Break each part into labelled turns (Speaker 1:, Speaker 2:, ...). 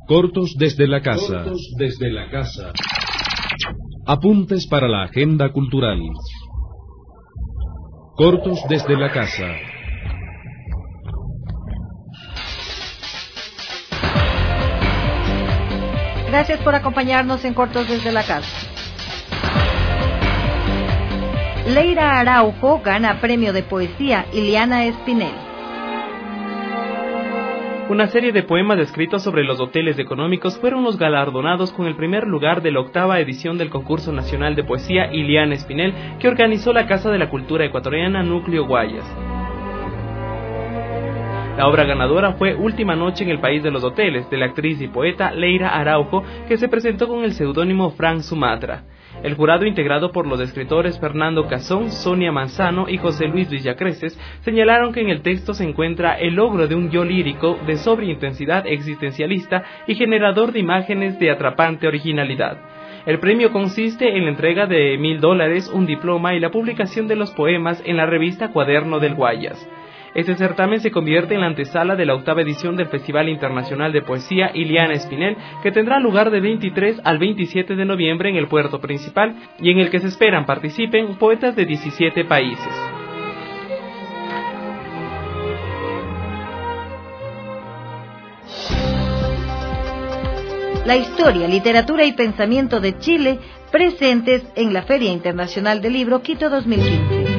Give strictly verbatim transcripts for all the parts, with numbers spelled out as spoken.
Speaker 1: Cortos desde la casa.
Speaker 2: Cortos desde la casa.
Speaker 1: Apuntes para la agenda cultural. Cortos desde la casa.
Speaker 3: Gracias por acompañarnos en Cortos desde la casa. Leira Araujo gana premio de poesía Iliana Espinel.
Speaker 4: Una serie de poemas escritos sobre los hoteles económicos fueron los galardonados con el primer lugar de la octava edición del Concurso Nacional de Poesía Iliana Espinel, que organizó la Casa de la Cultura Ecuatoriana Núcleo Guayas. La obra ganadora fue Última Noche en el País de los Hoteles, de la actriz y poeta Leira Araujo, que se presentó con el seudónimo Frank Sumatra. El jurado, integrado por los escritores Fernando Cazón, Sonia Manzano y José Luis Villacreces, señalaron que en el texto se encuentra el logro de un yo lírico de sobria intensidad existencialista y generador de imágenes de atrapante originalidad. El premio consiste en la entrega de mil dólares, un diploma y la publicación de los poemas en la revista Cuaderno del Guayas. Este certamen se convierte en la antesala de la octava edición del Festival Internacional de Poesía Iliana Espinel, que tendrá lugar de veintitrés al veintisiete de noviembre en el puerto principal y en el que se esperan participen poetas de diecisiete países.
Speaker 3: La historia, literatura y pensamiento de Chile presentes en la Feria Internacional del Libro Quito dos mil quince.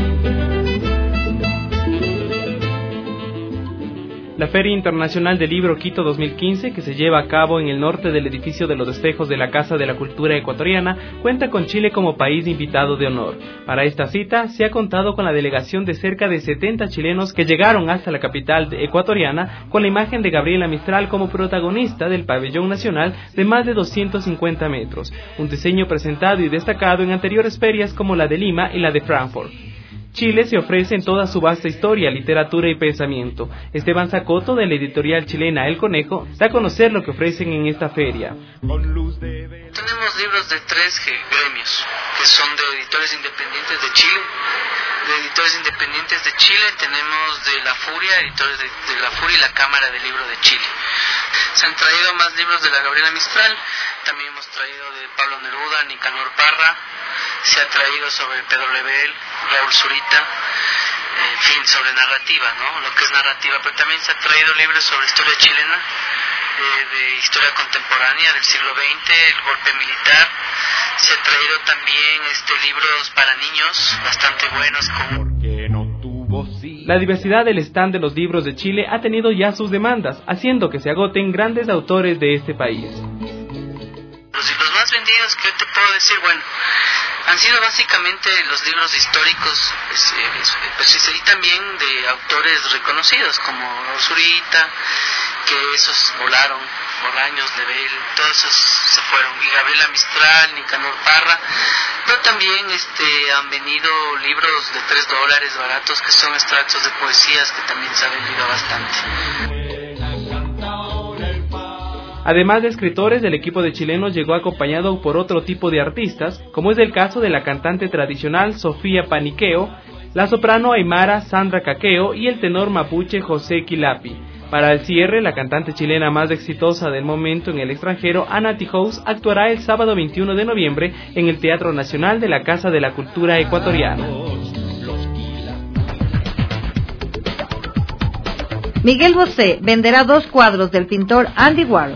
Speaker 4: La Feria Internacional del Libro Quito dos mil quince, que se lleva a cabo en el norte del edificio de los espejos de la Casa de la Cultura Ecuatoriana, cuenta con Chile como país invitado de honor. Para esta cita se ha contado con la delegación de cerca de setenta chilenos que llegaron hasta la capital ecuatoriana con la imagen de Gabriela Mistral como protagonista del pabellón nacional de más de doscientos cincuenta metros, un diseño presentado y destacado en anteriores ferias como la de Lima y la de Frankfurt. Chile se ofrece en toda su vasta historia, literatura y pensamiento. Esteban Zacoto, de la editorial chilena El Conejo, da a conocer lo que ofrecen en esta feria.
Speaker 5: Tenemos libros de tres gremios, que son de editores independientes de Chile. De editores independientes de Chile tenemos de La Furia, editores de, de La Furia y la Cámara del Libro de Chile. Se han traído más libros de la Gabriela Mistral, también hemos traído de Pablo Neruda, Nicanor Parra, se ha traído sobre Pedro Lebel, Raúl Zurita, en fin, sobre narrativa, ¿no? Lo que es narrativa, pero también se ha traído libros sobre historia chilena, eh, de historia contemporánea del siglo veinte, el golpe militar. Se ha traído también este, libros para niños bastante buenos como...
Speaker 4: La diversidad del stand de los libros de Chile ha tenido ya sus demandas, haciendo que se agoten grandes autores de este país.
Speaker 5: Los libros más vendidos que yo te puedo decir, bueno, han sido básicamente los libros históricos, pues, eh, y también de autores reconocidos como Zurita, que esos volaron, Bolaños, Lebel, todos esos se fueron, y Gabriela Mistral, Nicanor Parra, pero también este, han venido libros de tres dólares baratos que son extractos de poesías que también se han vendido bastante.
Speaker 4: Además de escritores, el equipo de chilenos llegó acompañado por otro tipo de artistas, como es el caso de la cantante tradicional Sofía Paniqueo, la soprano aymara Sandra Caqueo y el tenor mapuche José Quilapi. Para el cierre, la cantante chilena más exitosa del momento en el extranjero, Ana Tijoux, actuará el sábado veintiuno de noviembre en el Teatro Nacional de la Casa de la Cultura Ecuatoriana.
Speaker 3: Miguel Bosé venderá dos cuadros del pintor Andy Warhol.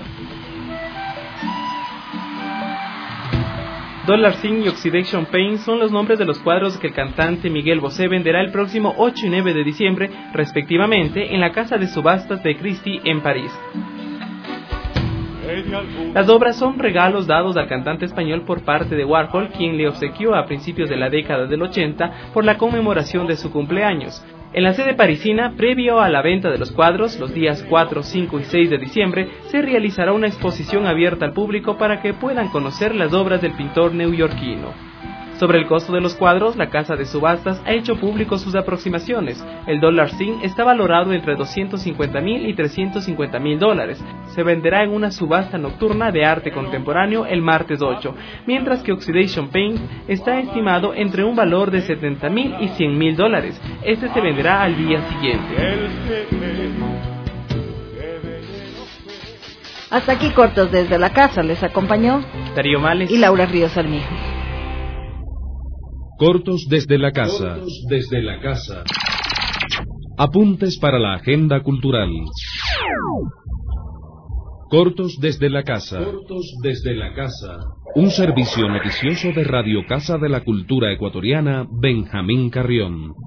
Speaker 4: Dollar Sign y Oxidation Paint son los nombres de los cuadros que el cantante Miguel Bosé venderá el próximo ocho y nueve de diciembre, respectivamente, en la casa de subastas de Christie en París. Las obras son regalos dados al cantante español por parte de Warhol, quien le obsequió a principios de la década del ochenta por la conmemoración de su cumpleaños. En la sede parisina, previo a la venta de los cuadros, los días cuatro, cinco y seis de diciembre, se realizará una exposición abierta al público para que puedan conocer las obras del pintor neoyorquino. Sobre el costo de los cuadros, la casa de subastas ha hecho público sus aproximaciones. El Dollar Sign está valorado entre doscientos cincuenta mil y trescientos cincuenta mil dólares. Se venderá en una subasta nocturna de arte contemporáneo el martes ocho, mientras que Oxidation Paint está estimado entre un valor de setenta mil y cien mil dólares. Este se venderá al día siguiente.
Speaker 3: Hasta aquí Cortos desde la Casa. Les acompañó
Speaker 4: Darío Males
Speaker 3: y Laura Ríos Armijo.
Speaker 1: Cortos desde la casa.
Speaker 2: Cortos desde la casa.
Speaker 1: Apuntes para la agenda cultural. Cortos desde la casa.
Speaker 2: Cortos desde la casa.
Speaker 1: Un servicio noticioso de Radio Casa de la Cultura Ecuatoriana, Benjamín Carrión.